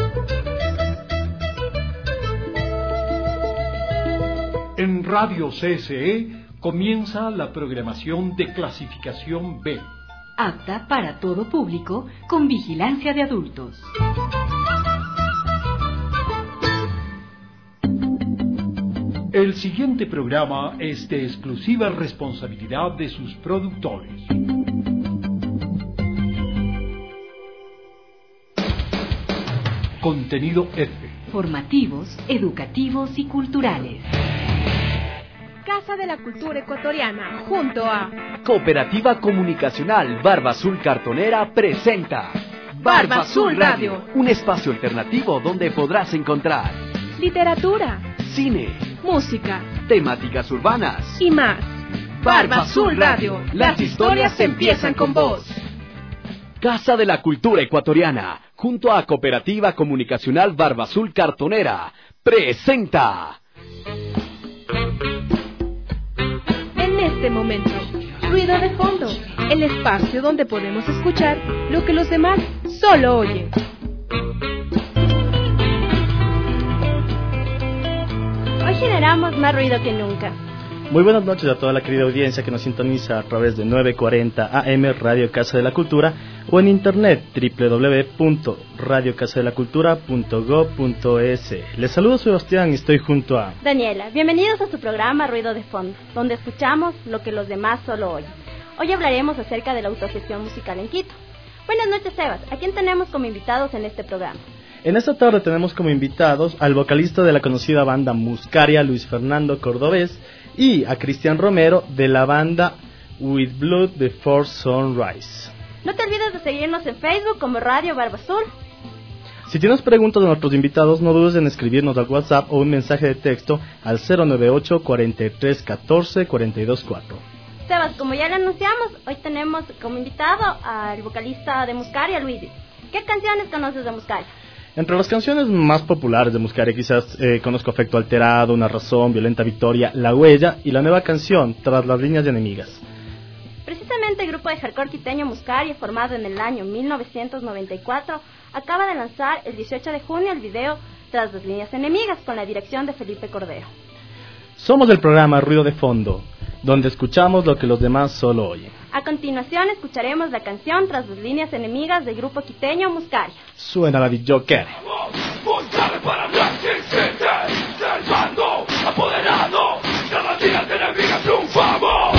En Radio CSE comienza la programación de clasificación B. Apta para todo público, con vigilancia de adultos. El siguiente programa es de exclusiva responsabilidad de sus productores. Contenido F. Formativos, educativos y culturales. Casa de la Cultura Ecuatoriana, junto a Cooperativa Comunicacional Barba Azul Cartonera presenta Barba Azul Radio, un espacio alternativo donde podrás encontrar literatura, cine, música, temáticas urbanas y más. Barba Azul Radio, las historias empiezan con vos. Casa de la Cultura Ecuatoriana, junto a Cooperativa Comunicacional Barba Azul Cartonera, presenta. En este momento, ruido de fondo, el espacio donde podemos escuchar lo que los demás solo oyen. Hoy generamos más ruido que nunca. Muy buenas noches a toda la querida audiencia que nos sintoniza a través de 940 AM Radio Casa de la Cultura o en internet www.radiocasadelacultura.go.es. Les saludo Sebastián y estoy junto a Daniela. Bienvenidos a su programa Ruido de Fondo, donde escuchamos lo que los demás solo oyen. Hoy hablaremos acerca de la autogestión musical en Quito. Buenas noches, Sebas. ¿A quién tenemos como invitados en este programa? En esta tarde tenemos como invitados al vocalista de la conocida banda Muscaria, Luis Fernando Cordobés, y a Cristian Romero de la banda With Blood Before Sunrise. No te olvides de seguirnos en Facebook como Radio Barba Azul. Si tienes preguntas de nuestros invitados, no dudes en escribirnos al WhatsApp o un mensaje de texto al 098 43 14 42 4. Sebas, como ya le anunciamos, hoy tenemos como invitado al vocalista de Muscaria, Luis. ¿Qué canciones conoces de Muscaria? Entre las canciones más populares de Muscaria quizás conozco Afecto Alterado, Una Razón, Violenta Victoria, La Huella y la nueva canción Tras las Líneas Enemigas. Precisamente el grupo de hardcore quiteño Muscaria, formado en el año 1994, acaba de lanzar el 18 de junio el video Tras las Líneas Enemigas con la dirección de Felipe Cordero. Somos el programa Ruido de Fondo, donde escuchamos lo que los demás solo oyen. A continuación escucharemos la canción Tras las Líneas Enemigas del grupo quiteño Muscaria. Suena la Joker. Apoderado, tras las líneas enemigas triunfamos.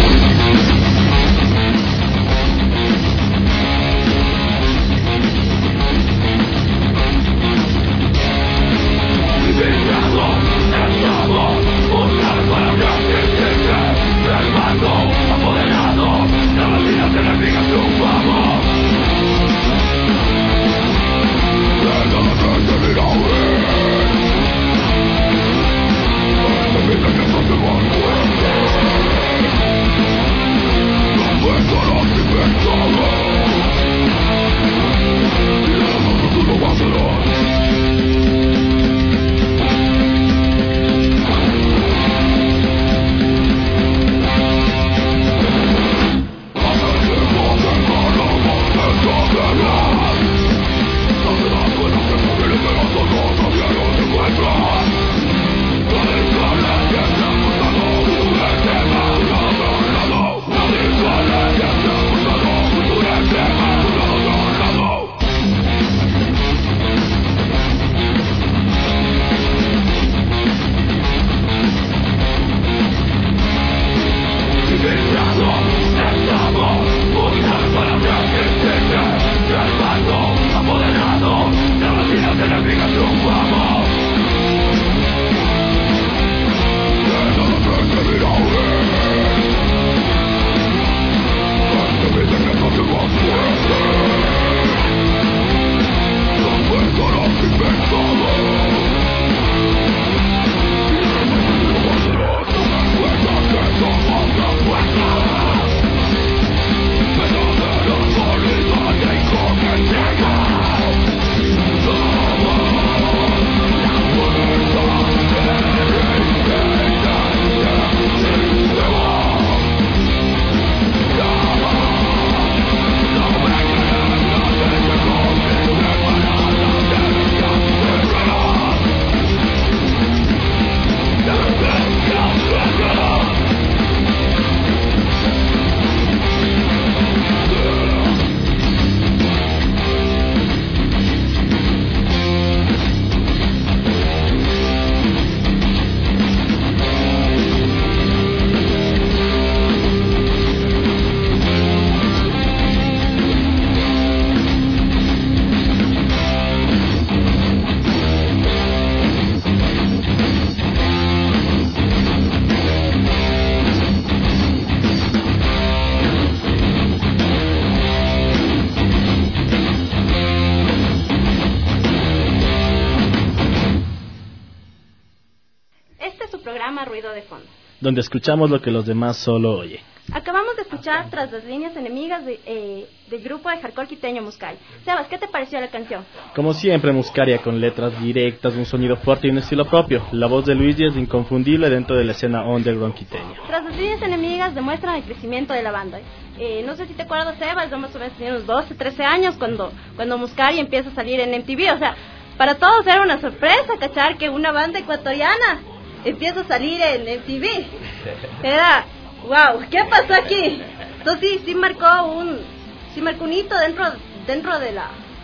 programa Ruido de Fondo, donde escuchamos lo que los demás solo oyen. Acabamos de escuchar Tras las líneas enemigas del grupo de hardcore quiteño Muscaria. Sebas, ¿qué te pareció la canción? Como siempre, Muscaria, con letras directas, un sonido fuerte y un estilo propio. La voz de Luigi es inconfundible dentro de la escena underground quiteña. Tras las líneas enemigas demuestran el crecimiento de la banda. No sé si te acuerdas, Sebas, yo más o menos tenía unos 12, 13 años cuando Muscaria empieza a salir en MTV. O sea, para todos era una sorpresa cachar que una banda ecuatoriana empieza a salir en MTV. Era... wow, ¿qué pasó aquí? Entonces sí marcó un hito dentro de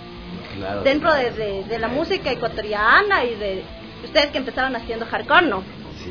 la música ecuatoriana y de ustedes que empezaron haciendo hardcore, ¿no? Sí.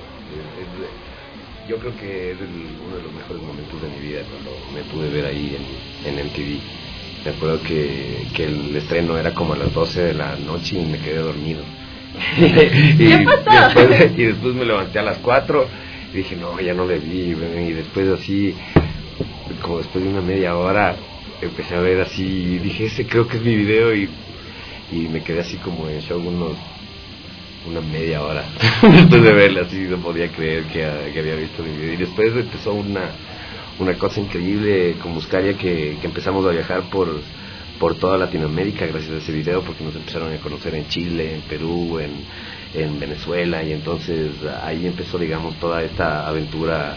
Yo creo que es uno de los mejores momentos de mi vida cuando me pude ver ahí en MTV. Me acuerdo que el estreno era como a las 12 de la noche y me quedé dormido. ¿Qué pasó? Y después me levanté a las 4. Y dije, no, ya no le vi, y después así, como después de una media hora, empecé a ver así, y dije, ese creo que es mi video, y me quedé así como en shock una media hora, después de verla, así no podía creer que había visto mi video, y después empezó una cosa increíble con Muscaria, que empezamos a viajar por toda Latinoamérica gracias a ese video, porque nos empezaron a conocer en Chile, en Perú, en Venezuela, y entonces ahí empezó, digamos, toda esta aventura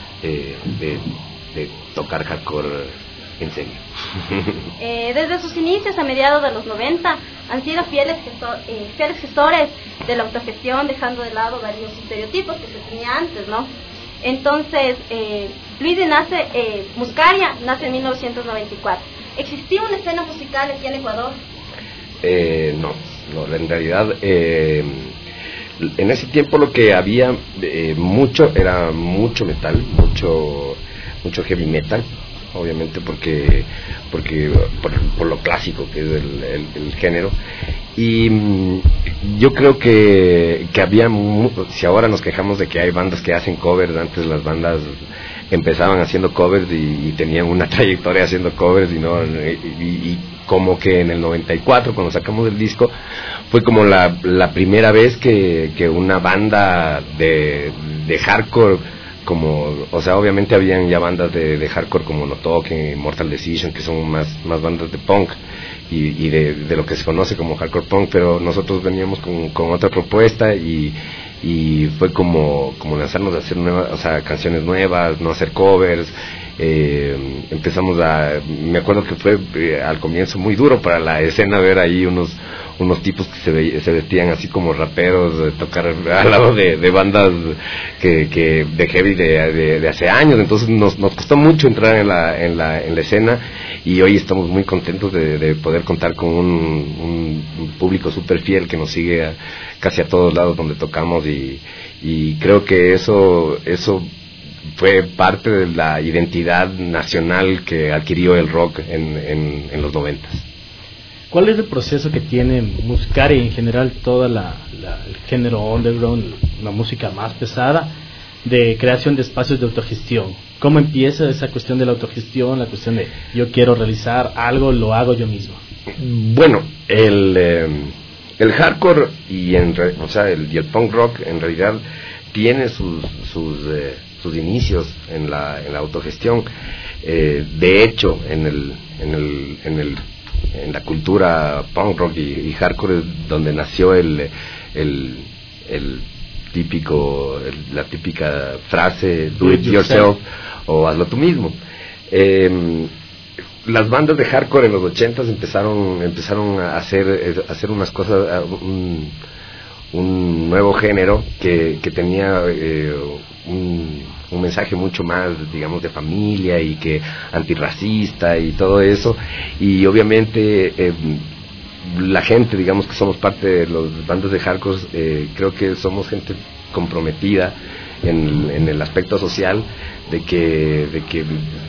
de tocar hardcore en serio. Desde sus inicios a mediados de los 90 han sido fieles gestores de la autogestión, dejando de lado varios estereotipos que se tenía antes, ¿no? Entonces, Muscaria nace en 1994. ¿Existía una escena musical aquí en Ecuador? No, en realidad en ese tiempo lo que había era mucho metal, mucho heavy metal, obviamente porque por lo clásico que es el género, y yo creo que había si ahora nos quejamos de que hay bandas que hacen covers, antes las bandas empezaban haciendo covers y tenían una trayectoria haciendo covers y como que en el 94 cuando sacamos el disco fue como la primera vez que una banda de hardcore, como, o sea, obviamente habían ya bandas de hardcore como No Token, Mortal Decision, que son más bandas de punk y de lo que se conoce como hardcore punk, pero nosotros veníamos con otra propuesta y fue como lanzarnos a hacer canciones nuevas, no hacer covers. Empezamos me acuerdo que fue al comienzo muy duro para la escena ver ahí unos tipos que se vestían así como raperos, tocar al lado de bandas que de heavy de hace años. Entonces nos costó mucho entrar en la escena, y hoy estamos muy contentos de poder contar con un público súper fiel que nos sigue casi a todos lados donde tocamos, y creo que eso fue parte de la identidad nacional que adquirió el rock en los 90. ¿Cuál es el proceso que tiene Muscaria y en general todo el género underground, la música más pesada, de creación de espacios de autogestión? ¿Cómo empieza esa cuestión de la autogestión, la cuestión de yo quiero realizar algo, lo hago yo mismo? Bueno, el hardcore y el punk rock en realidad tiene sus inicios en la autogestión. De hecho, en la cultura punk rock y hardcore es donde nació la típica frase do it yourself o hazlo tú mismo. Las bandas de hardcore en los 80s empezaron a hacer unas cosas, un nuevo género que tenía un mensaje mucho más, digamos, de familia y que antirracista y todo eso, y obviamente la gente, digamos, que somos parte de los bandas de hardcore, creo que somos gente comprometida en el aspecto social de que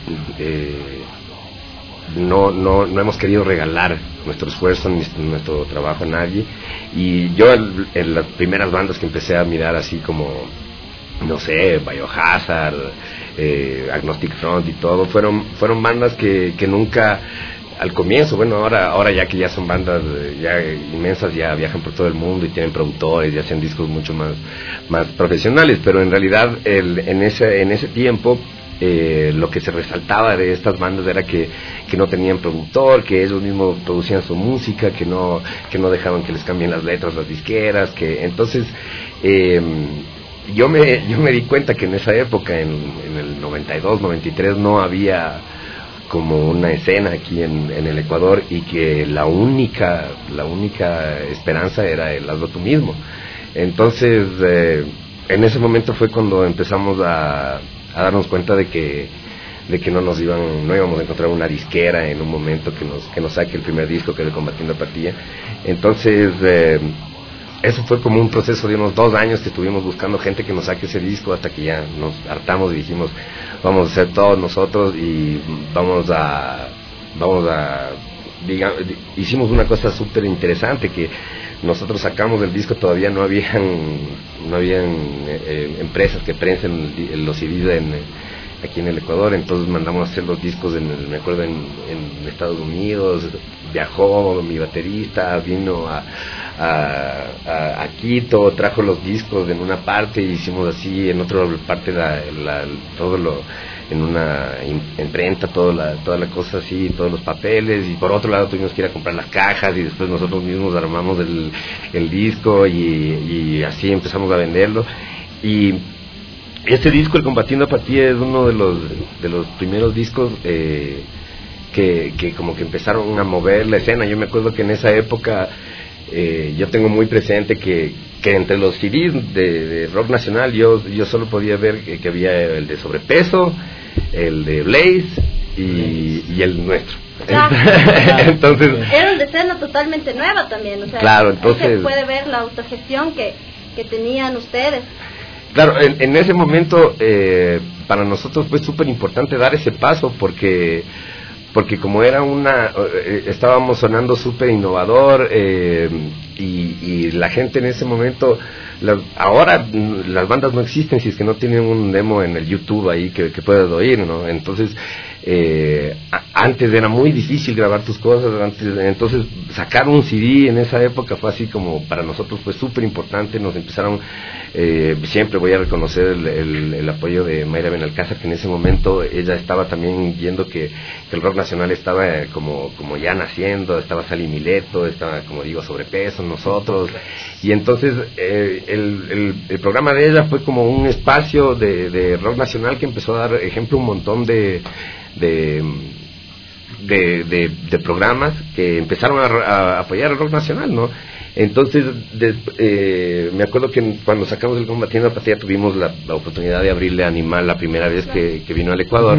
no hemos querido regalar nuestro esfuerzo ni nuestro trabajo a nadie. Y yo en las primeras bandas que empecé a mirar así como, no sé, Biohazard, Agnostic Front y todo, fueron bandas que nunca al comienzo, bueno, ahora ya que ya son bandas ya inmensas, ya viajan por todo el mundo y tienen productores y hacen discos mucho más profesionales, pero en realidad en ese tiempo lo que se resaltaba de estas bandas era que no tenían productor, que ellos mismos producían su música, que no dejaban que les cambien las letras las disqueras, que entonces yo me di cuenta que en esa época, en el 92, 93, no había como una escena aquí en el Ecuador, y que la única esperanza era el hazlo tú mismo. Entonces en ese momento fue cuando empezamos a darnos cuenta de que no íbamos a encontrar una disquera en un momento que nos saque el primer disco, que era Combatiendo Apatía. Entonces eso fue como un proceso de unos 2 años que estuvimos buscando gente que nos saque ese disco, hasta que ya nos hartamos y dijimos, vamos a hacer todos nosotros y vamos a digamos, hicimos una cosa súper interesante, que nosotros sacamos el disco, todavía no habían empresas que prensen los CDs aquí en el Ecuador, entonces mandamos a hacer los discos me acuerdo en Estados Unidos. Viajó mi baterista, vino a Quito, trajo los discos en una parte, y hicimos así en otra parte en una imprenta, toda la cosa así, todos los papeles, y por otro lado tuvimos que ir a comprar las cajas, y después nosotros mismos armamos el disco, y así empezamos a venderlo. Y este disco, el Combatiendo Apatía, es uno de los primeros discos que como que empezaron a mover la escena. Yo me acuerdo que en esa época yo tengo muy presente que entre los CDs de rock nacional yo solo podía ver que había el de Sobrepeso, el de Blaze y el nuestro. Entonces era una escena totalmente nueva también, o sea, claro, entonces se puede ver la autogestión que tenían ustedes. Claro, en ese momento para nosotros fue súper importante dar ese paso, porque como era estábamos sonando súper innovador, y la gente en ese momento, ahora las bandas no existen si es que no tienen un demo en el YouTube ahí que puedas oír, ¿no? Entonces antes era muy difícil grabar tus cosas, entonces sacar un CD en esa época fue así como, para nosotros fue súper importante. Nos empezaron, siempre voy a reconocer el apoyo de Mayra Benalcázar, que en ese momento ella estaba también viendo que el rock nacional estaba como ya naciendo, estaba Sally Mileto, estaba, como digo, Sobrepeso, nosotros, y entonces el programa de ella fue como un espacio de rock nacional que empezó a dar ejemplo un montón de programas que empezaron a apoyar el rock nacional, ¿no? Entonces me acuerdo que cuando sacamos el Combatiendo Apatía tuvimos la oportunidad de abrirle a Animal la primera vez que vino al Ecuador,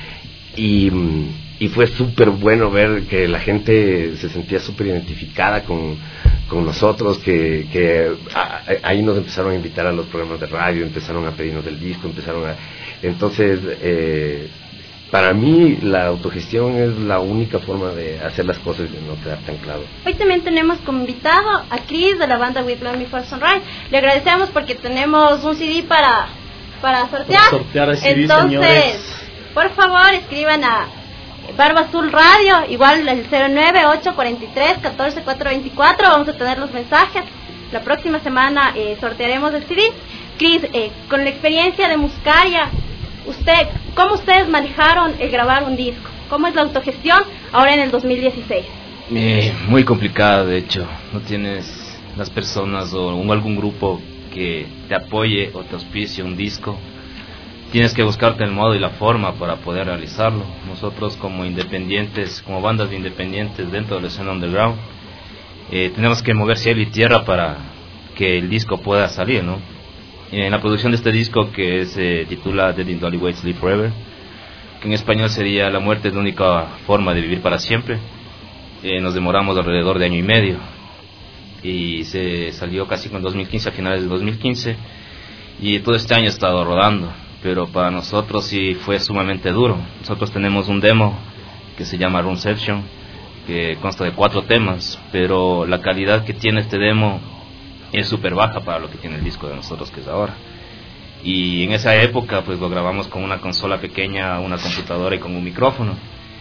y fue súper bueno ver que la gente se sentía súper identificada con nosotros, que ahí nos empezaron a invitar a los programas de radio, empezaron a pedirnos el disco, entonces para mí la autogestión es la única forma de hacer las cosas y de no quedar tan claro. Hoy también tenemos como invitado a Chris de la banda With Love Me for Sunrise. Le agradecemos porque tenemos un CD para sortear. El CD, entonces, señores, por favor, escriban a Barba Azul Radio, igual el 09843142424. Vamos a tener los mensajes. La próxima semana sortearemos el CD. Chris, con la experiencia de Muscaria, ¿cómo ustedes manejaron el grabar un disco? ¿Cómo es la autogestión ahora en el 2016? Muy complicada, de hecho. No tienes las personas o algún grupo que te apoye o te auspicie un disco. Tienes que buscarte el modo y la forma para poder realizarlo. Nosotros como independientes, como bandas independientes dentro de la escena underground, tenemos que mover cielo y tierra para que el disco pueda salir, ¿no? En la producción de este disco, que se titula Dead in the Only Way to Live Forever, que en español sería La muerte es la única forma de vivir para siempre, nos demoramos alrededor de 1 año y medio, y se salió casi con 2015, a finales de 2015, y todo este año he estado rodando, pero para nosotros sí fue sumamente duro. Nosotros tenemos un demo que se llama Roomception, que consta de 4 temas, pero la calidad que tiene este demo es súper baja para lo que tiene el disco de nosotros, que es ahora. Y en esa época pues lo grabamos con una consola pequeña, una computadora y con un micrófono.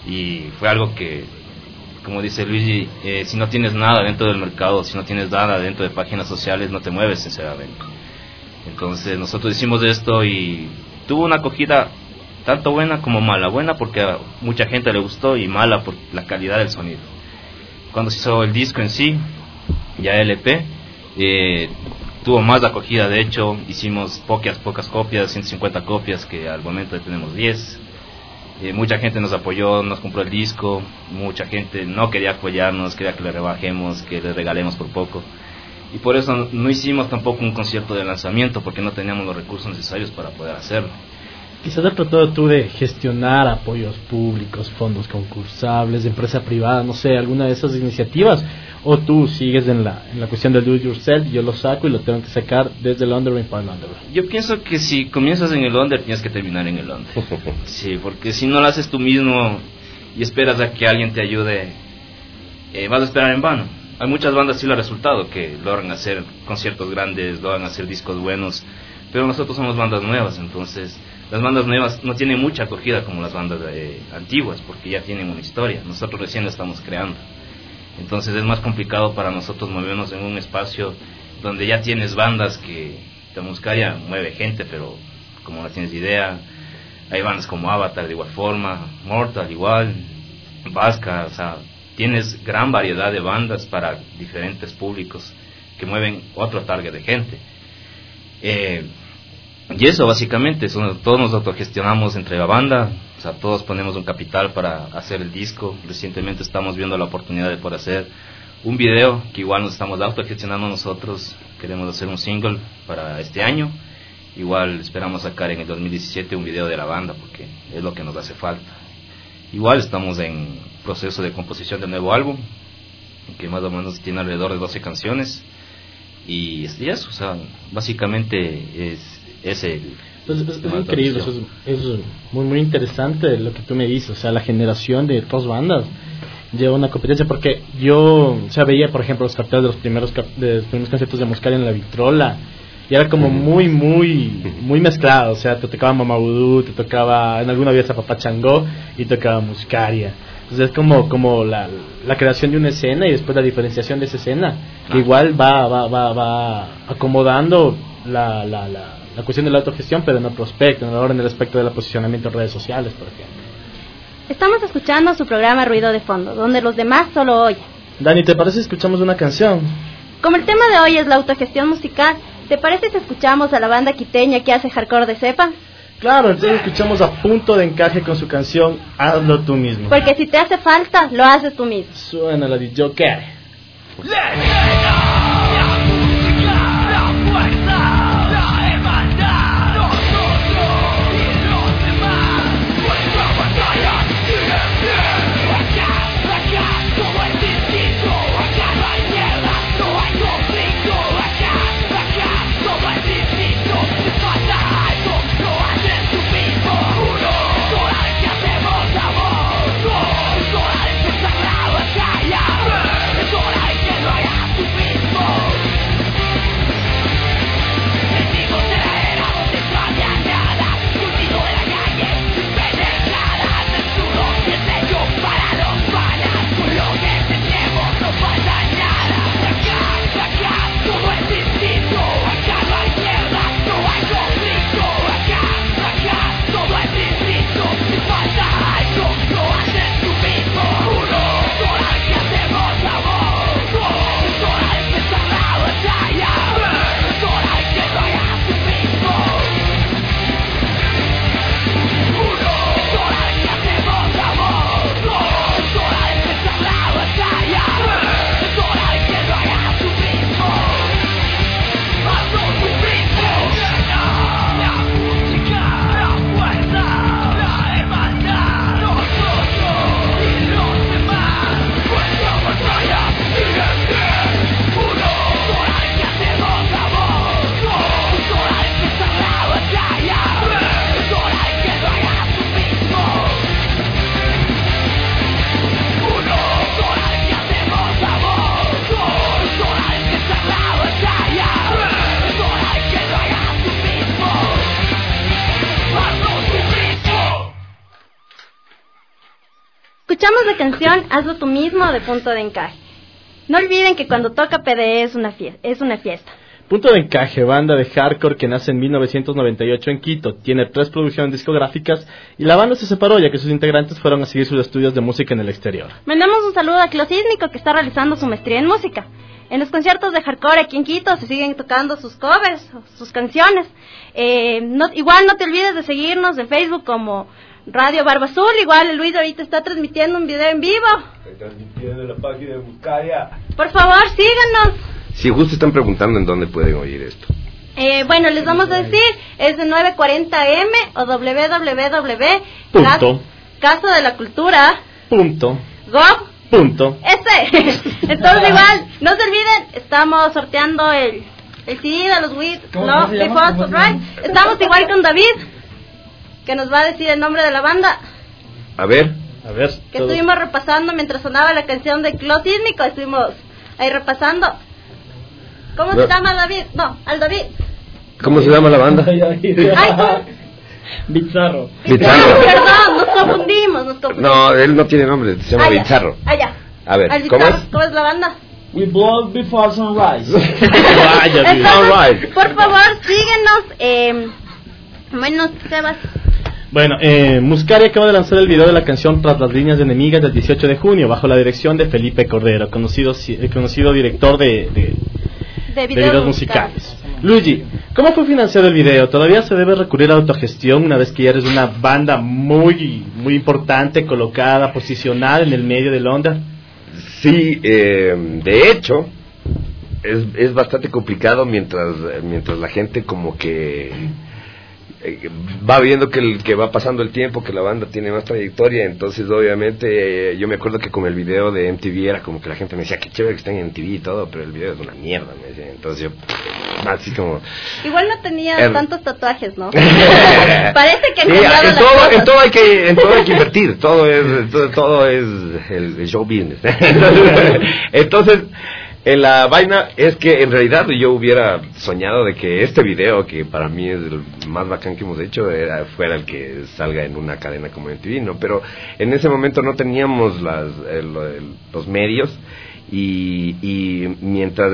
Y fue algo que, como dice Luigi, si no tienes nada dentro del mercado, si no tienes nada dentro de páginas sociales, no te mueves, sinceramente. Entonces nosotros hicimos esto y tuvo una acogida tanto buena como mala. Buena porque a mucha gente le gustó y mala por la calidad del sonido. Cuando se hizo el disco en sí, ya LP, tuvo más acogida. De hecho, hicimos pocas copias, 150 copias, que al momento ya tenemos 10. Mucha gente nos apoyó, nos compró el disco. Mucha gente no quería apoyarnos, quería que le rebajemos, que le regalemos por poco. Y por eso no hicimos tampoco un concierto de lanzamiento, porque no teníamos los recursos necesarios para poder hacerlo. Quizás has tratado tú de gestionar apoyos públicos, fondos concursables, de empresa privada, no sé, alguna de esas iniciativas, o tú sigues en la cuestión del do it yourself, yo lo saco y lo tengo que sacar desde el underground para el underground. Yo pienso que si comienzas en el under, tienes que terminar en el under. Sí, porque si no lo haces tú mismo y esperas a que alguien te ayude, vas a esperar en vano. Hay muchas bandas, sí lo ha resultado, que logran hacer conciertos grandes, logran hacer discos buenos, pero nosotros somos bandas nuevas, entonces las bandas nuevas no tienen mucha acogida como las bandas antiguas, porque ya tienen una historia. Nosotros recién la estamos creando. Entonces es más complicado para nosotros movernos en un espacio donde ya tienes bandas que la Muscaria mueve gente, pero como no tienes idea. Hay bandas como Avatar de igual forma, Mortal igual, Vasca, o sea, tienes gran variedad de bandas para diferentes públicos que mueven otro target de gente. Y eso básicamente, todos nos autogestionamos entre la banda, o sea, todos ponemos un capital para hacer el disco. Recientemente estamos viendo la oportunidad de poder hacer un video, que igual nos estamos autogestionando nosotros. Queremos hacer un single para este año. Igual esperamos sacar en el 2017 un video de la banda, porque es lo que nos hace falta. Igual estamos en proceso de composición del nuevo álbum, que más o menos tiene alrededor de 12 canciones. Y eso, o sea, básicamente es el... Pues es increíble, eso es muy muy interesante lo que tú me dices, o sea, la generación de dos bandas lleva una competencia, porque yo, o sea, veía por ejemplo los carteles de los primeros conciertos de Muscaria en la Vitrola, y era como muy mezclado, o sea, te tocaba Mama Vudú, te tocaba, en alguna vez a Papá Changó, y tocaba Muscaria. Entonces es como la creación de una escena y después la diferenciación de esa escena, que igual va acomodando la cuestión de la autogestión, pero en otro aspecto, en el aspecto del posicionamiento en redes sociales, por ejemplo. Estamos escuchando su programa Ruido de Fondo, donde los demás solo oyen. Dani, ¿te parece si escuchamos una canción? Como el tema de hoy es la autogestión musical, ¿te parece si escuchamos a la banda quiteña que hace hardcore de cepa? Claro, entonces escuchamos A Punto de Encaje con su canción Hazlo Tú Mismo. Porque si te hace falta, lo haces tú mismo. Suena la de Joker. Es hora de que lo hagas tú canción Hazlo tú mismo de Punto de Encaje. No olviden que cuando toca PDE es una fiesta. Punto de Encaje, banda de hardcore que nace en 1998 en Quito, tiene 3 producciones discográficas y la banda se separó ya que sus integrantes fueron a seguir sus estudios de música en el exterior. Mandamos un saludo a Closísmico, que está realizando su maestría en música. En los conciertos de hardcore aquí en Quito se siguen tocando sus covers, sus canciones. Igual no te olvides de seguirnos en Facebook como Radio Barba Azul. Igual Luis ahorita está transmitiendo un video en vivo. Estoy transmitiendo en la página de Muscaria. Por favor, síganos. Si justo están preguntando en dónde pueden oír esto. Bueno, les vamos a decir, es de 940M o www.casadelacultura.gov. Entonces igual, no se olviden, estamos sorteando el CD de los With Love the Fossil Right. Estamos igual con David, que nos va a decir el nombre de la banda. A ver. Que estuvimos repasando mientras sonaba la canción de Closísmico, estuvimos ahí repasando. ¿Cómo se llama David? No, al David. ¿Cómo se llama la banda? Bizarro. Perdón, nos confundimos. No, él no tiene nombre, se llama Bizarro. Ya. A ver, ¿cómo es la banda? We blow before sunrise. Entonces, por favor, síguenos. Bueno, Sebas. Bueno, Muscaria acaba de lanzar el video de la canción Tras las líneas enemigas del 18 de junio bajo la dirección de Felipe Cordero, conocido director de videos musicales. Luigi, ¿cómo fue financiado el video? ¿Todavía se debe recurrir a autogestión una vez que ya eres una banda muy importante, colocada, posicionada en el medio del onda? Sí, de hecho es bastante complicado mientras la gente como que va viendo que va pasando el tiempo, que la banda tiene más trayectoria. Entonces obviamente yo me acuerdo que con el video de MTV era como que la gente me decía, qué chévere que están en MTV y todo, pero el video es una mierda, me decía. Entonces yo así como... Igual no tenía tantos tatuajes, ¿no? Parece que en todo hay que invertir, todo es el show business. Entonces la vaina es que en realidad yo hubiera soñado de que este video, que para mí es el más bacán que hemos hecho, fuera el que salga en una cadena como MTV, ¿no? Pero en ese momento no teníamos los medios y mientras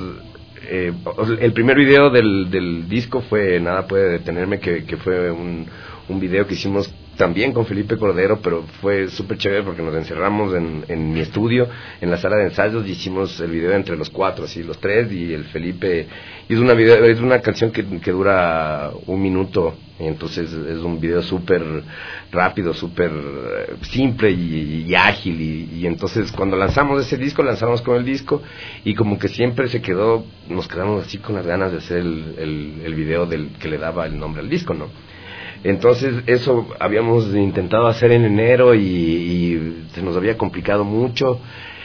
el primer video del disco fue Nada puede detenerme, que fue un video que hicimos también con Felipe Cordero, pero fue súper chévere porque nos encerramos en mi estudio, en la sala de ensayos, y hicimos el video entre los 4, así los 3, y el Felipe es una canción que dura 1 minuto, entonces es un video súper rápido, súper simple y ágil, y entonces cuando lanzamos ese disco, lanzamos con el disco, y como que siempre nos quedamos así con las ganas de hacer el video que le daba el nombre al disco, ¿no? Entonces eso habíamos intentado hacer en enero y se nos había complicado mucho.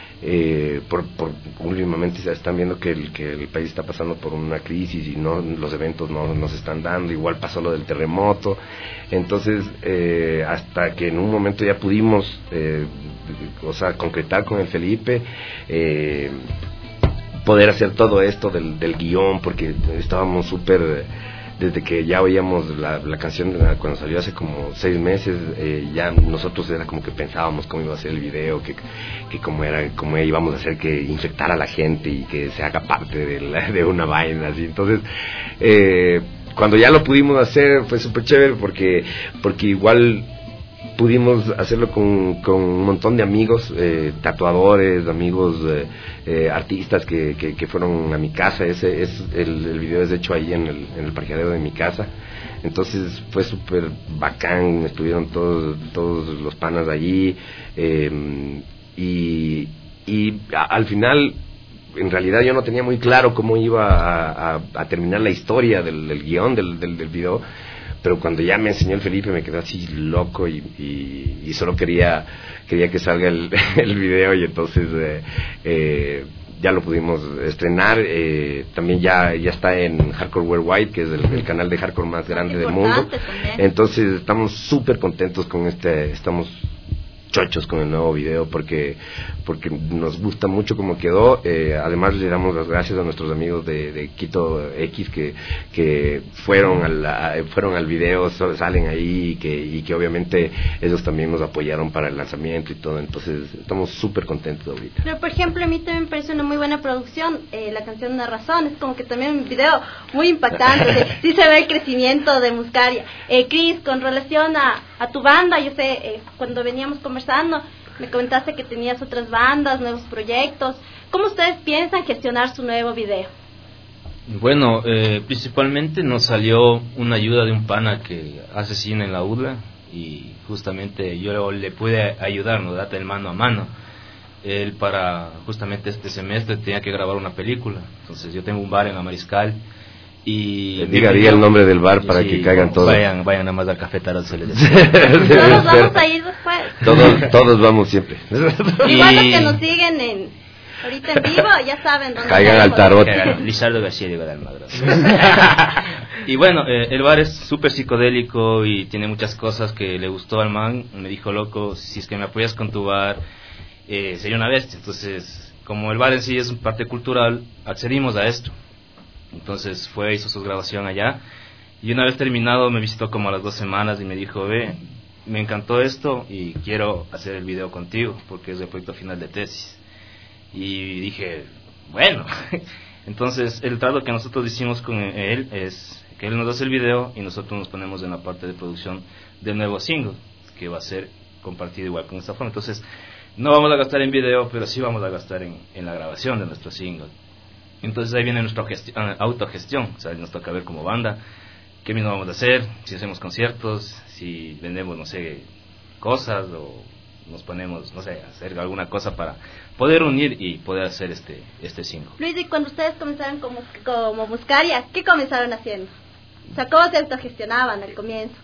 Últimamente se están viendo que el país está pasando por una crisis y los eventos no se están dando. Igual pasó lo del terremoto. Entonces hasta que en un momento ya pudimos concretar con el Felipe, poder hacer todo esto del guión, porque estábamos súper... Desde que ya oíamos la canción cuando salió hace como 6 meses, ya nosotros era como que pensábamos cómo iba a ser el video, que cómo íbamos a hacer que infectara a la gente y que se haga parte de una vaina así. Entonces cuando ya lo pudimos hacer fue súper chévere porque igual pudimos hacerlo con un montón de amigos, tatuadores, amigos, artistas que fueron a mi casa. El video es hecho ahí en el parqueadero de mi casa. Entonces fue súper bacán, estuvieron todos los panas allí, y al final en realidad yo no tenía muy claro cómo iba a terminar la historia del guión del video. Pero cuando ya me enseñó el Felipe me quedé así loco y solo quería que salga el video, y entonces ya lo pudimos estrenar. También ya está en Hardcore Worldwide, que es el canal de hardcore más grande del mundo. También. Entonces estamos súper contentos con estamos chochos con el nuevo video porque nos gusta mucho cómo quedó. Además le damos las gracias a nuestros amigos de Quito X que fueron al video, salen ahí y que obviamente ellos también nos apoyaron para el lanzamiento y todo. Entonces estamos súper contentos ahorita. Pero por ejemplo, a mí también me parece una muy buena producción la canción Una Razón. Es como que también un video muy impactante. Sí se ve el crecimiento de Muscaria. Cris, con relación a tu banda, yo sé, cuando veníamos conversando, me comentaste que tenías otras bandas, nuevos proyectos. ¿Cómo ustedes piensan gestionar su nuevo video? Bueno, principalmente nos salió una ayuda de un pana que hace cine en la UDLA y justamente yo le pude ayudar, nos date el mano a mano. Él para justamente este semestre tenía que grabar una película, entonces yo tengo un bar en la Mariscal y diga el nombre del bar para que caigan todos. Vayan nada más al Café Tarot, se les Todos vamos a ir después. Todos vamos siempre. Igual los que nos siguen ahorita en vivo ya saben dónde caigan al Tarot. Lizardo García Diego de Almagro. Y bueno, el bar es súper psicodélico y tiene muchas cosas que le gustó al man. Me dijo, loco, si es que me apoyas con tu bar, sería una bestia. Entonces, como el bar en sí es un parte cultural, accedimos a esto. Entonces hizo su grabación allá y una vez terminado me visitó como a las 2 semanas y me dijo, me encantó esto y quiero hacer el video contigo porque es el proyecto final de tesis. Y dije, bueno, entonces el trato que nosotros hicimos con él es que él nos hace el video y nosotros nos ponemos en la parte de producción del nuevo single que va a ser compartido igual con esta forma. Entonces no vamos a gastar en video, pero sí vamos a gastar en la grabación de nuestro single. Entonces ahí viene nuestra autogestión, o sea, nos toca ver como banda qué mismo vamos a hacer, si hacemos conciertos, si vendemos, no sé, cosas o nos ponemos, no sé, a hacer alguna cosa para poder unir y poder hacer este single. Luis, y cuando ustedes comenzaron como Muscaria, ¿qué comenzaron haciendo? O sea, ¿cómo se autogestionaban al comienzo?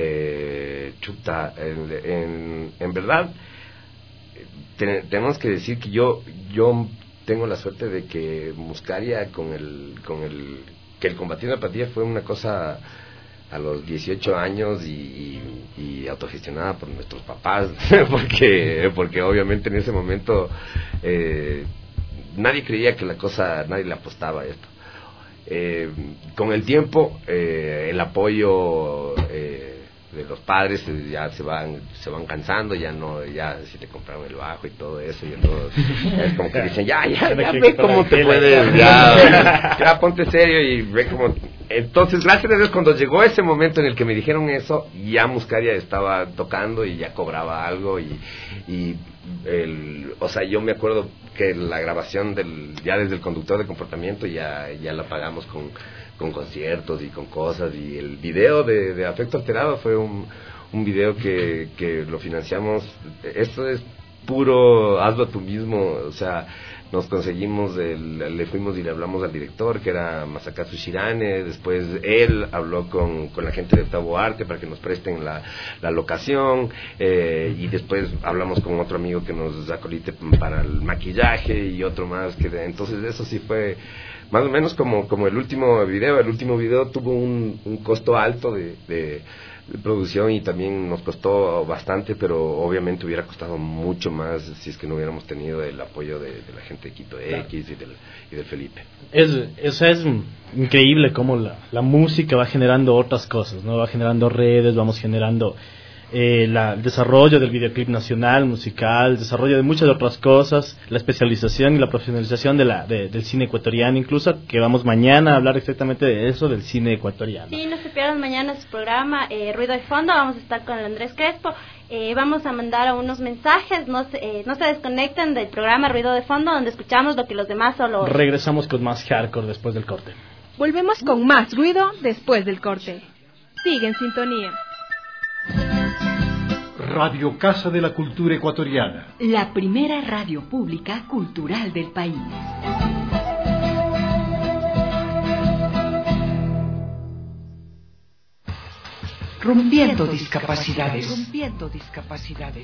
En verdad, tenemos que decir que yo tengo la suerte de que Muscaria que el Combatiendo la Apatía fue una cosa a los 18 años y autogestionada por nuestros papás porque obviamente en ese momento nadie creía que nadie le apostaba a esto. Con el tiempo el apoyo de los padres ya se van cansando, ya si te compraron el bajo y todo eso, y entonces es como que dicen ya ve cómo te puedes, ya ponte serio y ve cómo. Entonces gracias a Dios cuando llegó ese momento en el que me dijeron eso, ya Muscaria estaba tocando y ya cobraba algo o sea, yo me acuerdo que la grabación ya desde el conductor de Comportamiento ya la pagamos con conciertos y con cosas, y el video de Afecto Alterado fue un video que lo financiamos. Esto es puro hazlo tú mismo, o sea, nos conseguimos, le fuimos y le hablamos al director que era Masakazu Shirane, después él habló con la gente de Octavo Arte para que nos presten la locación, y después hablamos con otro amigo que nos acolite para el maquillaje y otro más, entonces eso sí fue más o menos como el último video. El último video tuvo un costo alto de producción y también nos costó bastante, pero obviamente hubiera costado mucho más si es que no hubiéramos tenido el apoyo de la gente de Quito X y del Felipe. Es increíble cómo la música va generando otras cosas, ¿no? Va generando redes, vamos generando el desarrollo del videoclip nacional, musical, el desarrollo de muchas otras cosas, la especialización y la profesionalización del cine ecuatoriano, incluso que vamos mañana a hablar exactamente de eso, del cine ecuatoriano. Sí, no se pierdan mañana su programa Ruido de Fondo, vamos a estar con el Andrés Crespo, vamos a mandar unos mensajes, no se desconecten del programa Ruido de Fondo, donde escuchamos lo que los demás solo... Regresamos con más hardcore después del corte. Volvemos con más ruido después del corte. Sigue en sintonía. Radio Casa de la Cultura Ecuatoriana. La primera radio pública cultural del país. Rompiendo discapacidades. Rompiendo discapacidades.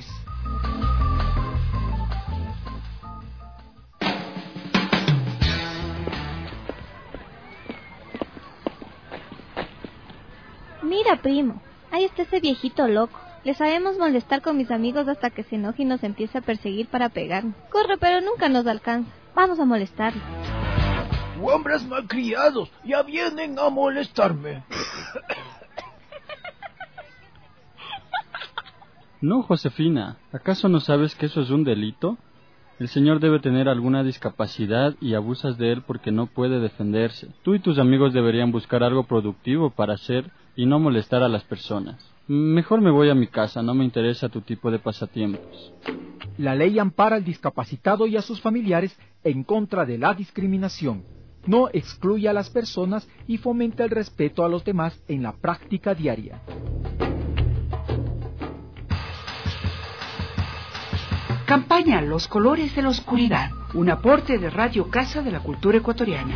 Mira, primo, ahí está ese viejito loco. Le sabemos molestar con mis amigos hasta que se enoje y nos empiece a perseguir para pegarnos. Corre, pero nunca nos alcanza. Vamos a molestarlo. Hombres malcriados, ya vienen a molestarme. No, Josefina, ¿acaso no sabes que eso es un delito? El señor debe tener alguna discapacidad y abusas de él porque no puede defenderse. Tú y tus amigos deberían buscar algo productivo para hacer y no molestar a las personas. Mejor me voy a mi casa, no me interesa tu tipo de pasatiempos. La ley ampara al discapacitado y a sus familiares en contra de la discriminación. No excluye a las personas y fomenta el respeto a los demás en la práctica diaria. Campaña Los Colores de la Oscuridad, un aporte de Radio Casa de la Cultura Ecuatoriana.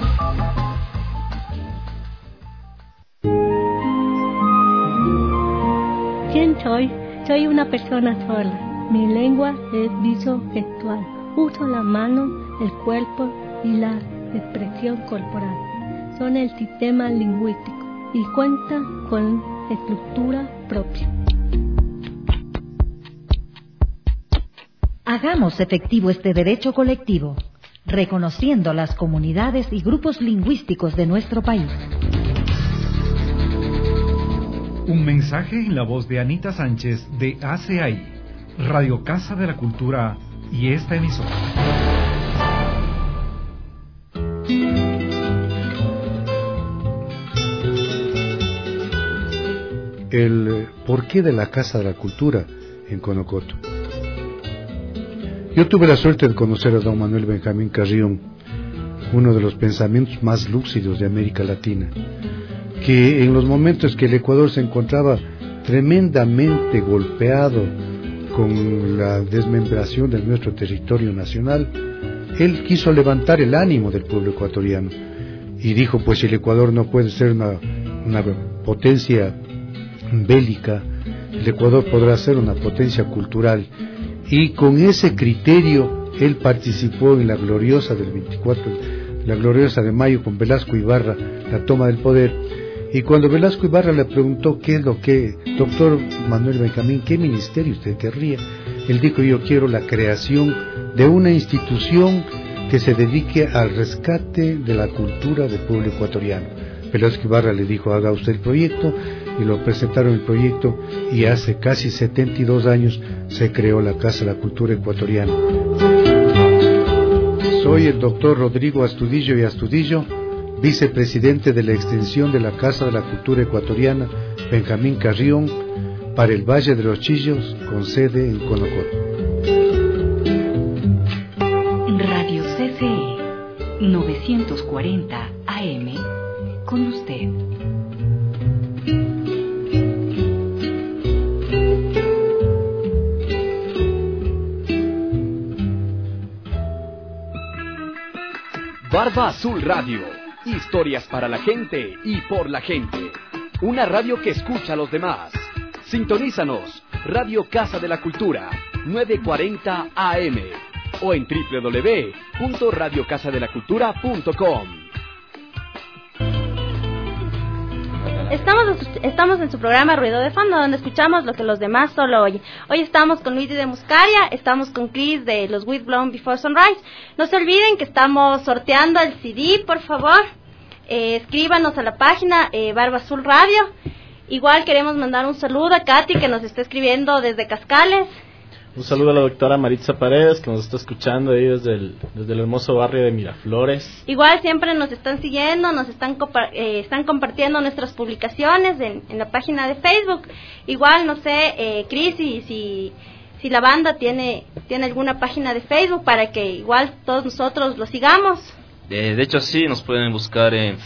¿Quién soy? Soy una persona sola. Mi lengua es visogestual. Uso la mano, el cuerpo y la expresión corporal. Son el sistema lingüístico y cuenta con estructura propia. Hagamos efectivo este derecho colectivo, reconociendo las comunidades y grupos lingüísticos de nuestro país. Un mensaje en la voz de Anita Sánchez de ACAI, Radio Casa de la Cultura y esta emisora. El porqué de la Casa de la Cultura en Conocoto. Yo tuve la suerte de conocer a don Manuel Benjamín Carrión, uno de los pensamientos más lúcidos de América Latina, que en los momentos que el Ecuador se encontraba tremendamente golpeado con la desmembración de nuestro territorio nacional, él quiso levantar el ánimo del pueblo ecuatoriano y dijo, pues si el Ecuador no puede ser una potencia bélica, el Ecuador podrá ser una potencia cultural. Y con ese criterio él participó en la gloriosa del 24, la gloriosa de mayo con Velasco Ibarra, la toma del poder. Y cuando Velasco Ibarra le preguntó qué es lo que, doctor Manuel Benjamín, ¿qué ministerio usted querría? Él dijo, yo quiero la creación de una institución que se dedique al rescate de la cultura del pueblo ecuatoriano. Velasco Ibarra le dijo, haga usted el proyecto, y lo presentaron el proyecto, y hace casi 72 años se creó la Casa de la Cultura Ecuatoriana. Soy el doctor Rodrigo Astudillo y Astudillo, vicepresidente de la extensión de la Casa de la Cultura Ecuatoriana Benjamín Carrión para el Valle de los Chillos, con sede en Conocoto. Radio CCE 940 AM, con usted. Barba Azul Radio, historias para la gente y por la gente. Una radio que escucha a los demás. Sintonízanos, Radio Casa de la Cultura, 940 AM, o en www.radiocasadelacultura.com. Estamos en su programa Ruido de Fondo, donde escuchamos lo que los demás solo oyen. Hoy estamos con Luis de Muscaria, estamos con Chris de los With Blown Before Sunrise. No se olviden que estamos sorteando el CD, por favor. Escríbanos a la página Barba Azul Radio. Igual queremos mandar un saludo a Katy, que nos está escribiendo desde Cascales. Un saludo a la doctora Maritza Paredes, que nos está escuchando ahí desde el hermoso barrio de Miraflores. Igual siempre nos están siguiendo, nos están compartiendo nuestras publicaciones en la página de Facebook. Igual, no sé, Cris, si la banda tiene alguna página de Facebook para que igual todos nosotros lo sigamos. De hecho, sí, nos pueden buscar en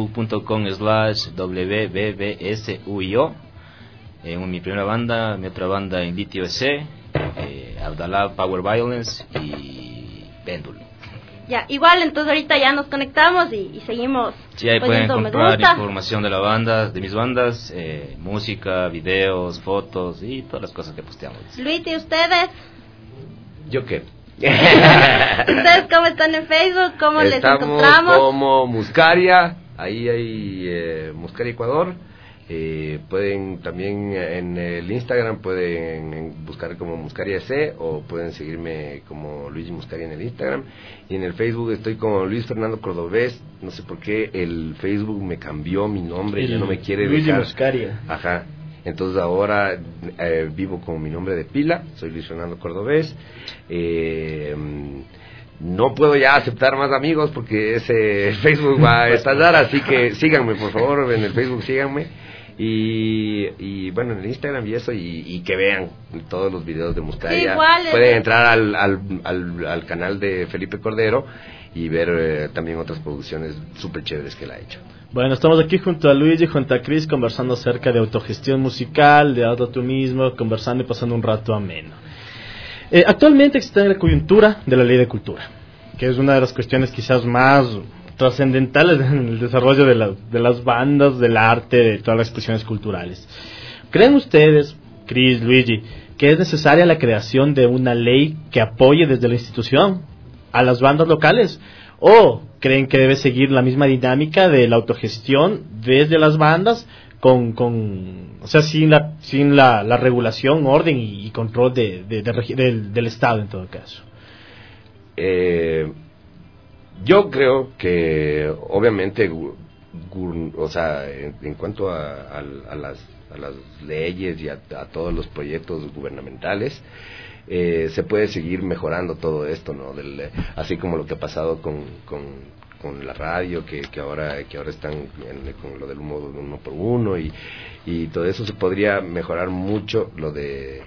facebook.com/wbbsuio. Mi primera banda, mi otra banda en DTOC, Abdallah Power Violence y Pendul. Ya, igual entonces ahorita ya nos conectamos y seguimos. Sí, ahí pueden encontrar información de la banda, de mis bandas, música, videos, fotos y todas las cosas que posteamos. Luis, ¿y ustedes? ¿Yo qué? ¿Ustedes cómo están en Facebook? ¿Cómo les encontramos? Como Muscaria, ahí hay Muscaria Ecuador. Pueden también en el Instagram pueden buscar como Muscaria EC, o pueden seguirme como Luigi Muscaria en el Instagram, y en el Facebook estoy como Luis Fernando Cordobés. No sé por qué el Facebook me cambió mi nombre, ya no me quiere Luigi dejar. Muscaria. Ajá. Entonces ahora vivo con mi nombre de pila, soy Luis Fernando Cordobés. No puedo ya aceptar más amigos porque ese Facebook va a estallar, así que síganme, por favor, en el Facebook síganme. Y bueno, en el Instagram y eso, y que vean todos los videos de Muscaria. Pueden entrar al canal de Felipe Cordero y ver también otras producciones súper chéveres que él ha hecho. Bueno, estamos aquí junto a Luigi y junto a Chris conversando acerca de autogestión musical, de autoturismo, conversando y pasando un rato ameno. Actualmente existe la coyuntura de la Ley de Cultura, que es una de las cuestiones quizás más trascendentales en el desarrollo de las bandas, del arte, de todas las expresiones culturales. ¿Creen ustedes, Chris, Luigi, que es necesaria la creación de una ley que apoye desde la institución a las bandas locales? ¿O creen que debe seguir la misma dinámica de la autogestión desde las bandas, o sea, sin la regulación, orden y control del Estado en todo caso? Yo creo que obviamente, o sea, en cuanto a las leyes y a todos los proyectos gubernamentales, se puede seguir mejorando todo esto, ¿no? Así como lo que ha pasado con la radio, que ahora están con lo del uno por uno, y todo eso se podría mejorar mucho, lo de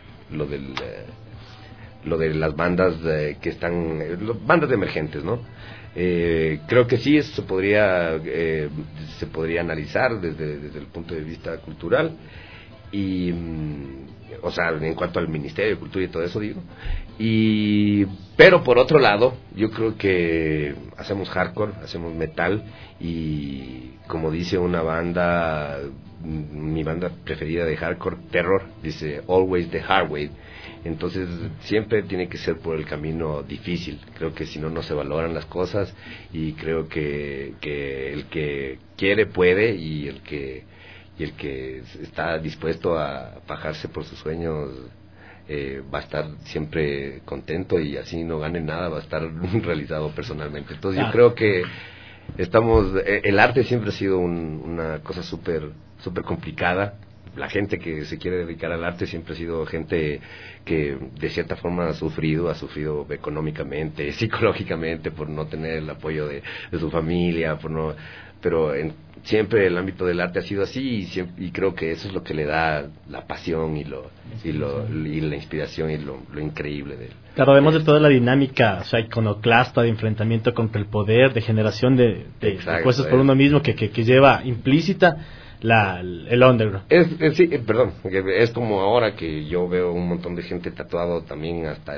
las bandas que están, bandas emergentes, ¿no? Creo que sí, eso se podría analizar desde el punto de vista cultural, y o sea, en cuanto al Ministerio de Cultura y todo eso, digo. Pero por otro lado, yo creo que hacemos hardcore, hacemos metal, y como dice una banda, mi banda preferida de hardcore, Terror, dice always the hard way. Entonces siempre tiene que ser por el camino difícil. Creo que si no, no se valoran las cosas, y creo que el que quiere puede, y el que está dispuesto a bajarse por sus sueños va a estar siempre contento, y así no gane nada, va a estar realizado personalmente. Entonces yo creo que el arte siempre ha sido una cosa súper complicada. La gente que se quiere dedicar al arte siempre ha sido gente que de cierta forma ha sufrido económicamente, psicológicamente, por no tener el apoyo de su familia, pero siempre el ámbito del arte ha sido así, y creo que eso es lo que le da la pasión y la inspiración y lo increíble de él. Claro, además de toda la dinámica, o sea, iconoclasta, de enfrentamiento contra el poder, de generación de cosas por uno mismo, que lleva implícita el underground. Sí, perdón, es como ahora que yo veo un montón de gente tatuado también hasta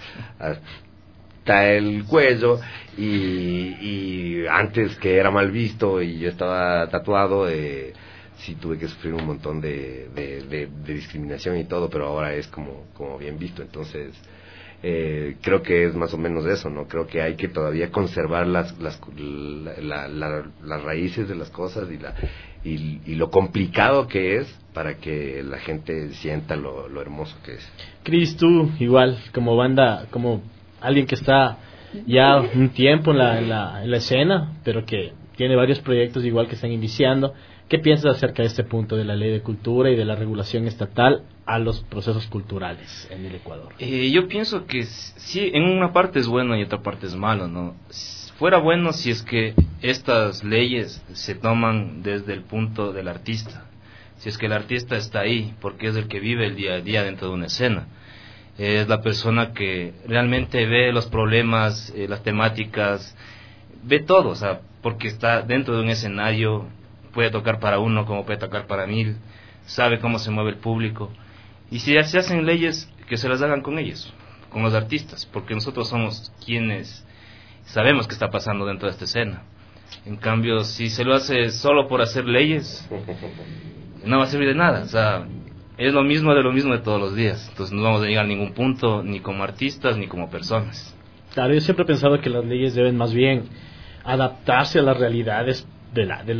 el cuello, y antes, que era mal visto y yo estaba tatuado, sí tuve que sufrir un montón de discriminación y todo, pero ahora es como bien visto. Entonces creo que es más o menos eso, ¿no? Creo que hay que todavía conservar las raíces de las cosas y lo complicado que es, para que la gente sienta lo hermoso que es. Chris, tú igual, como banda, como alguien que está ya un tiempo en la escena, pero que tiene varios proyectos igual que están iniciando, ¿qué piensas acerca de este punto de la Ley de Cultura y de la regulación estatal a los procesos culturales en el Ecuador? Yo pienso que sí, en una parte es bueno y otra parte es malo, ¿no? Fuera bueno si es que estas leyes se toman desde el punto del artista, si es que el artista está ahí, porque es el que vive el día a día dentro de una escena. Es la persona que realmente ve los problemas, las temáticas, ve todo, o sea, porque está dentro de un escenario, puede tocar para uno como puede tocar para 1000, sabe cómo se mueve el público, y si se hacen leyes, que se las hagan con ellos, con los artistas, porque nosotros somos quienes sabemos qué está pasando dentro de esta escena. En cambio, si se lo hace solo por hacer leyes, no va a servir de nada, o sea, es lo mismo de todos los días. Entonces no vamos a llegar a ningún punto, ni como artistas, ni como personas. Claro, yo siempre he pensado que las leyes deben más bien adaptarse a las realidades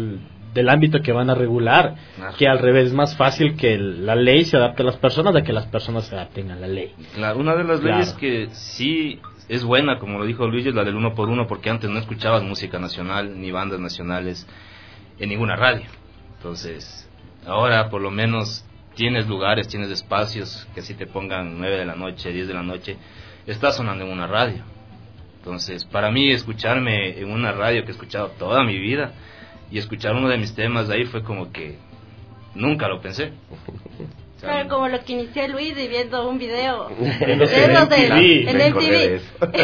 del ámbito que van a regular, que al revés es más fácil que la ley se adapte a las personas de que las personas se adapten a la ley. Claro, una de las leyes que sí es buena, como lo dijo Luis, es la del 1 por 1, porque antes no escuchabas música nacional ni bandas nacionales en ninguna radio. Entonces, ahora por lo menos tienes lugares, tienes espacios que así te pongan 9 de la noche, 10 de la noche, está sonando en una radio. Entonces, para mí escucharme en una radio que he escuchado toda mi vida y escuchar uno de mis temas de ahí fue como que nunca lo pensé. Claro, como lo que inicié Luis y viendo un video en MTV.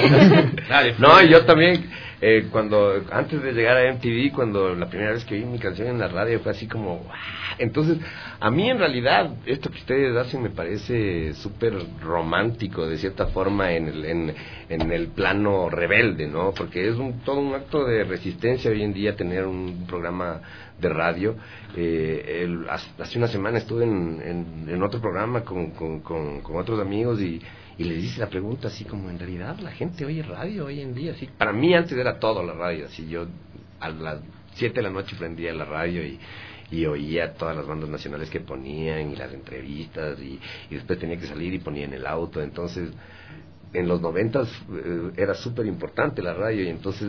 No, yo también, antes de llegar a MTV, cuando la primera vez que oí mi canción en la radio fue así como, ¡wow! Entonces, a mí en realidad, esto que ustedes hacen me parece súper romántico, de cierta forma, en el plano rebelde, ¿no? Porque es todo un acto de resistencia hoy en día tener un programa de radio. Hace una semana estuve en otro programa con otros amigos y les hice la pregunta así como, en realidad la gente oye radio hoy en día. Así, para mí antes era todo la radio, así yo a las 7 de la noche prendía la radio y oía todas las bandas nacionales que ponían y las entrevistas y después tenía que salir y ponía en el auto. Entonces en los 90s era súper importante la radio y entonces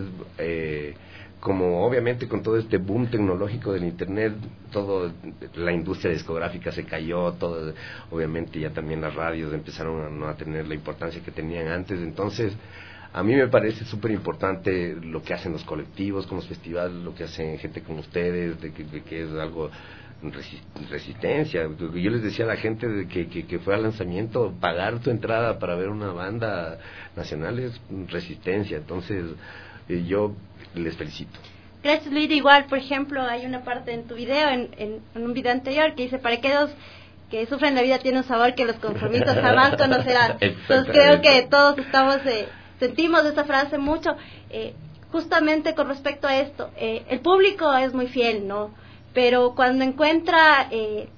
como obviamente con todo este boom tecnológico del internet, todo la industria discográfica se cayó, todo, obviamente ya también las radios empezaron a no tener la importancia que tenían antes. Entonces a mí me parece súper importante lo que hacen los colectivos como los festivales, lo que hacen gente como ustedes, de que es algo resistencia. Yo les decía a la gente de que fue al lanzamiento, pagar tu entrada para ver una banda nacional es resistencia. Entonces yo les felicito. Gracias, Luis. Igual, por ejemplo, hay una parte en tu video, en un video anterior, que dice, para aquellos que sufren la vida tiene un sabor que los conformistas jamás conocerán. Entonces creo que todos sentimos esta frase mucho, justamente con respecto a esto. El público es muy fiel, ¿no? Pero cuando encuentra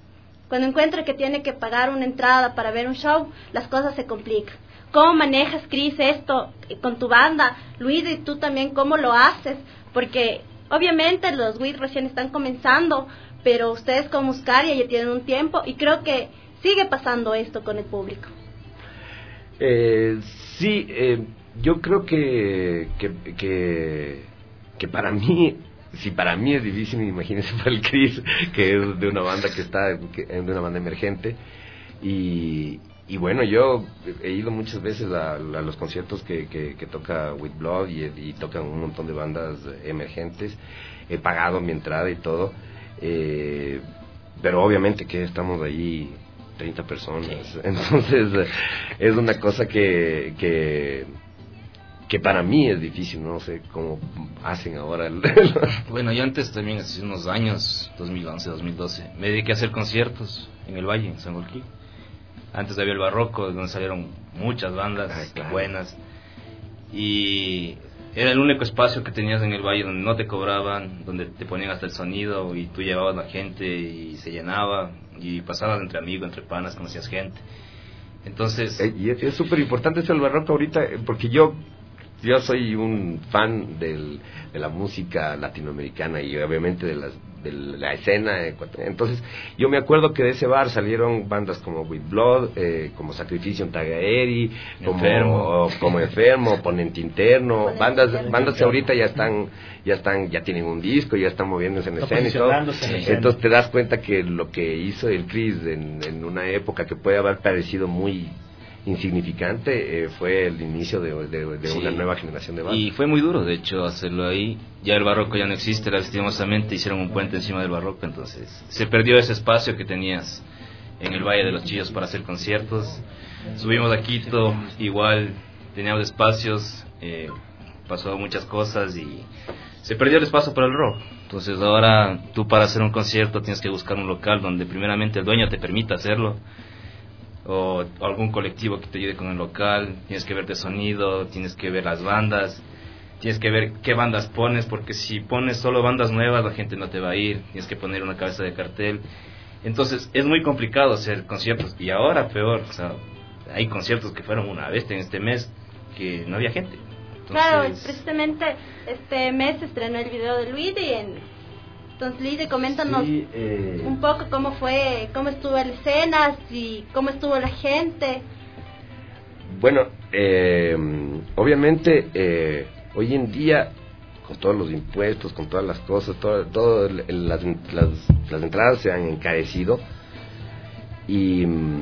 que tiene que pagar una entrada para ver un show, las cosas se complican. ¿Cómo manejas, Cris, esto con tu banda? Luis, y tú también, ¿cómo lo haces? Porque obviamente los WID recién están comenzando, pero ustedes como Muscaria ya tienen un tiempo y creo que sigue pasando esto con el público. Sí, yo creo que para mí, si para mí es difícil, imagínense para el Cris, que es de una banda de una banda emergente. Y bueno, yo he ido muchas veces a los conciertos que toca With Blood y tocan un montón de bandas emergentes. He pagado mi entrada y todo, pero obviamente que estamos ahí 30 personas. Sí. Entonces es una cosa que para mí es difícil, no sé cómo hacen ahora. Bueno, yo antes también, hace unos años, 2011, 2012, me dediqué a hacer conciertos en el Valle, en San Joaquín. Antes había el Barroco, donde salieron muchas bandas buenas. Y era el único espacio que tenías en el Valle donde no te cobraban, donde te ponían hasta el sonido y tú llevabas a la gente y se llenaba. Y pasabas entre amigos, entre panas, conocías gente. Entonces... y es súper importante eso el Barroco ahorita, porque yo soy un fan de la música latinoamericana y obviamente de la escena. Entonces yo me acuerdo que de ese bar salieron bandas como With Blood, como Sacrificio en Tagaeri, como Enfermo, Ponente Interno, bandas que ahorita ya tienen un disco, ya están moviéndose en escena y todo. Entonces te das cuenta que lo que hizo el Cris en una época que puede haber parecido muy insignificante, fue el inicio de una nueva generación de bandas. Y fue muy duro, de hecho, hacerlo ahí. Ya el Barroco ya no existe, lastimosamente hicieron un puente encima del Barroco, entonces se perdió ese espacio que tenías en el Valle de los Chillos para hacer conciertos. Subimos a Quito, igual teníamos espacios, pasó muchas cosas y se perdió el espacio para el rock. Entonces ahora tú, para hacer un concierto, tienes que buscar un local donde primeramente el dueño te permita hacerlo, o algún colectivo que te ayude con el local. Tienes que ver de sonido, tienes que ver las bandas, tienes que ver qué bandas pones, porque si pones solo bandas nuevas la gente no te va a ir, tienes que poner una cabeza de cartel. Entonces es muy complicado hacer conciertos, y ahora peor, o sea, hay conciertos que fueron una vez en este mes que no había gente. Entonces... Claro, precisamente este mes se estrenó el video de Luigi Entonces, Lice, coméntanos un poco cómo estuvo la escena, y cómo estuvo la gente. Bueno, obviamente, hoy en día, con todos los impuestos, con todas las cosas, las entradas se han encarecido. Y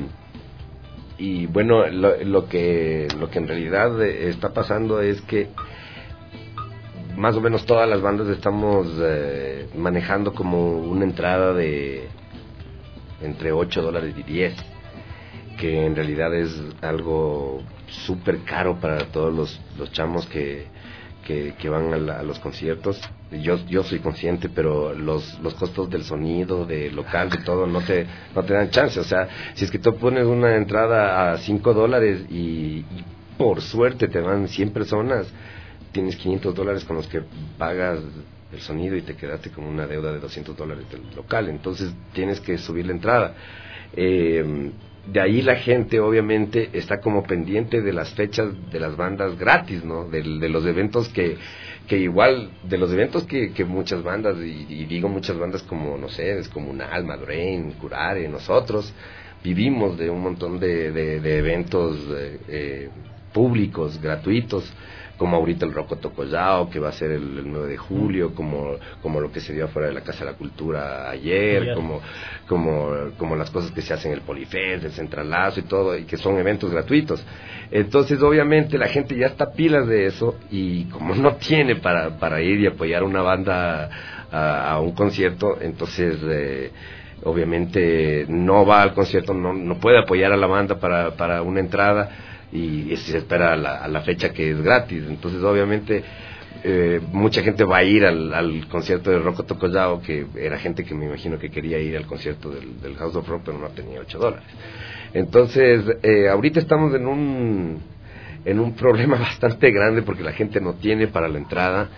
bueno, lo que en realidad está pasando es que más o menos todas las bandas estamos manejando como una entrada de entre $8 y $10, que en realidad es algo súper caro para todos los chamos que van a los conciertos. Yo soy consciente, pero los costos del sonido, del local, de todo, no te dan chance. O sea, si es que tú pones una entrada a $5 y por suerte te van 100 personas, tienes $500 con los que pagas el sonido y te quedaste con una deuda de $200 del local. Entonces tienes que subir la entrada. De ahí la gente obviamente está como pendiente de las fechas de las bandas gratis, ¿no? De los eventos que igual, de los eventos que muchas bandas, y digo muchas bandas como, no sé, Descomunal, Madrein, Curare, nosotros, vivimos de un montón de eventos públicos, gratuitos, como ahorita el Rocoto Collao, que va a ser el 9 de julio, como lo que se dio afuera de la Casa de la Cultura ayer, como las cosas que se hacen en el Polifest, el Centralazo y todo, y que son eventos gratuitos. Entonces, obviamente, la gente ya está pilas de eso, y como no tiene para ir y apoyar una banda a un concierto, entonces obviamente no va al concierto, no puede apoyar a la banda para una entrada, y se espera a la fecha que es gratis. Entonces obviamente mucha gente va a ir al concierto de Rocoto Collao, que era gente que me imagino que quería ir al concierto del House of Rock, pero no tenía $8. Entonces ahorita estamos en un problema bastante grande, porque la gente no tiene para la entrada.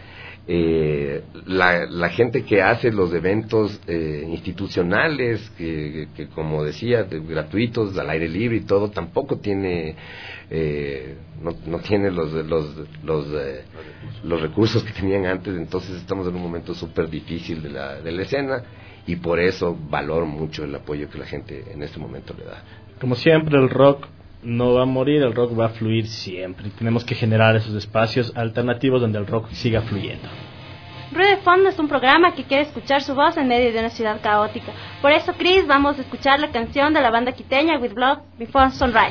La gente que hace los eventos institucionales, que como decía, gratuitos, al aire libre y todo, tampoco tiene no tiene los recursos que tenían antes. Entonces estamos en un momento súper difícil de la escena, y por eso valoro mucho el apoyo que la gente en este momento le da. Como siempre, el rock no va a morir, el rock va a fluir siempre, y tenemos que generar esos espacios alternativos donde el rock siga fluyendo. Ruido de Fondo es un programa que quiere escuchar su voz en medio de una ciudad caótica. Por eso, Chris, vamos a escuchar la canción de la banda quiteña With Blood Before Sunrise.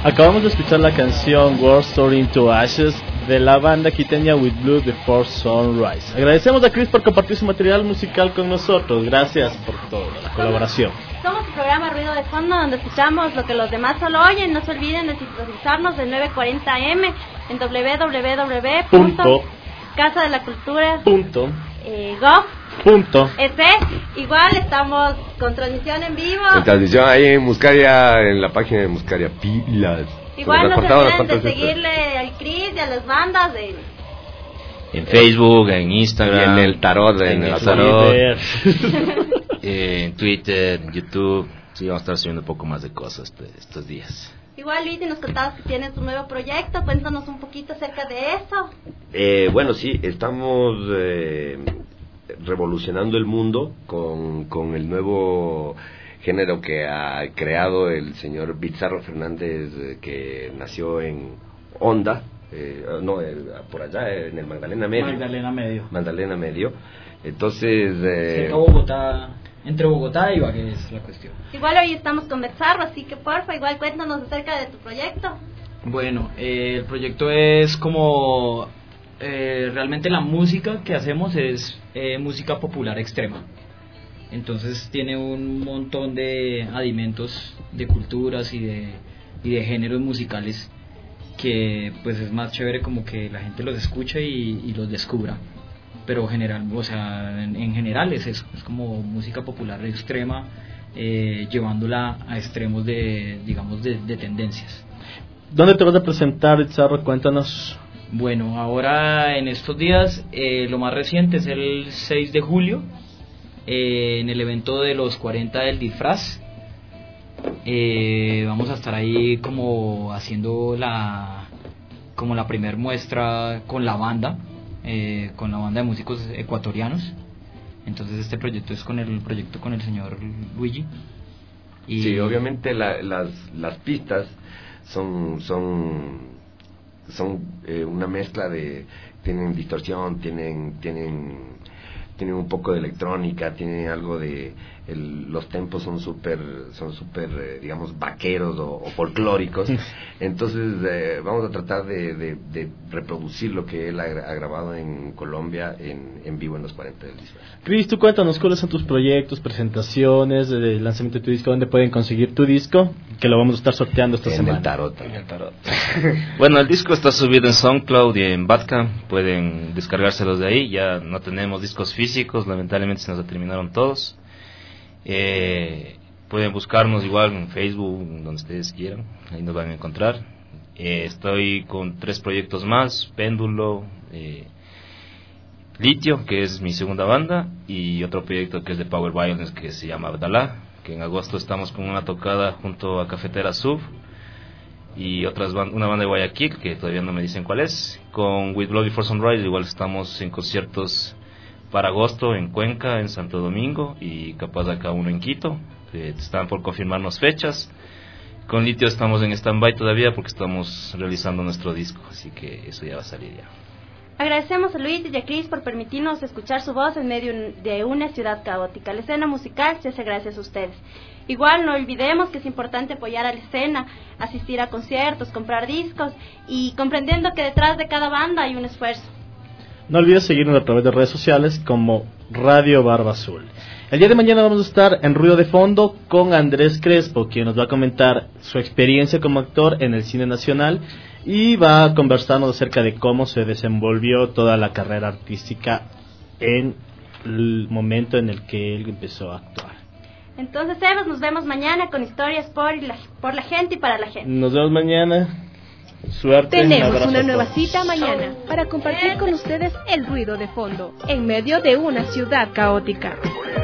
Acabamos de escuchar la canción World Story into Ashes de la banda quiteña With Blue Before Sunrise. Agradecemos a Chris por compartir su material musical con nosotros. Gracias por toda la colaboración. Somos el programa Ruido de Fondo, donde escuchamos lo que los demás solo oyen. No se olviden de sintonizarnos de 9:40 AM en www.casadelacultura.gov.es. Igual estamos con transmisión en vivo. En transmisión ahí en Muscaria, en la página de Muscaria Pilas. Igual no se olviden de seguirle al Chris y a las bandas en Facebook, en Instagram, y en el tarot, en el tarot, en Twitter, en YouTube. Sí, vamos a estar subiendo un poco más de cosas estos días. Igual, Luis, si nos contabas que tienes un nuevo proyecto, cuéntanos un poquito acerca de eso. Bueno, sí, estamos revolucionando el mundo con el nuevo género que ha creado el señor Bizarro Fernández, que nació en Honda, por allá en el Magdalena Medio. Entonces entre Bogotá y Ibagué es la cuestión. Igual hoy estamos con Bizarro, así que porfa, igual cuéntanos acerca de tu proyecto. Bueno, el proyecto es como realmente la música que hacemos es música popular extrema. Entonces tiene un montón de adimentos de culturas y de géneros musicales que pues es más chévere como que la gente los escucha y los descubra. Pero en general es eso, es como música popular extrema, llevándola a extremos de tendencias. ¿Dónde te vas a presentar, Bizarro? Cuéntanos. Bueno, ahora en estos días, lo más reciente es el 6 de julio, en el evento de los 40 del disfraz. Vamos a estar ahí como haciendo la primer muestra con la banda de músicos ecuatorianos. Entonces este proyecto es con el señor Luigi. Y sí, obviamente las pistas son una mezcla tienen distorsión, tienen un poco de electrónica, tienen algo los tempos son súper digamos vaqueros o folclóricos. Entonces vamos a tratar de reproducir lo que él ha grabado en Colombia en vivo en los 40 del disfraz. Chris, tú cuéntanos cuáles son tus proyectos, presentaciones, el lanzamiento de tu disco, dónde pueden conseguir tu disco, que lo vamos a estar sorteando esta semana. En el tarot. Bueno, el disco está subido en SoundCloud y en Bandcamp, pueden descargárselos de ahí. Ya no tenemos discos físicos, lamentablemente se nos terminaron todos. Pueden buscarnos igual en Facebook, donde ustedes quieran, ahí nos van a encontrar. Estoy con 3 proyectos más: Péndulo, Litio, que es mi segunda banda, y otro proyecto que es de Power Violence, que se llama Abdalá, que en agosto estamos con una tocada junto a Cafetera Sub y una banda de Guayaquil, que todavía no me dicen cuál es. Con With Blood Before Sunrise igual estamos en conciertos para agosto en Cuenca, en Santo Domingo, y capaz acá uno en Quito. Están por confirmarnos fechas. Con Litio estamos en stand-by todavía porque estamos realizando nuestro disco, así que eso ya va a salir ya. Agradecemos a Luis y a Chris por permitirnos escuchar su voz en medio de una ciudad caótica. La escena musical se hace gracias a ustedes. Igual no olvidemos que es importante apoyar a la escena, asistir a conciertos, comprar discos y comprendiendo que detrás de cada banda hay un esfuerzo. No olvides seguirnos a través de redes sociales como Radio Barba Azul. El día de mañana vamos a estar en Ruido de Fondo con Andrés Crespo, quien nos va a comentar su experiencia como actor en el cine nacional y va a conversarnos acerca de cómo se desenvolvió toda la carrera artística en el momento en el que él empezó a actuar. Entonces, Evas, nos vemos mañana con historias por la gente y para la gente. Nos vemos mañana. Suerte. Tenemos una nueva cita mañana para compartir con ustedes el ruido de fondo en medio de una ciudad caótica.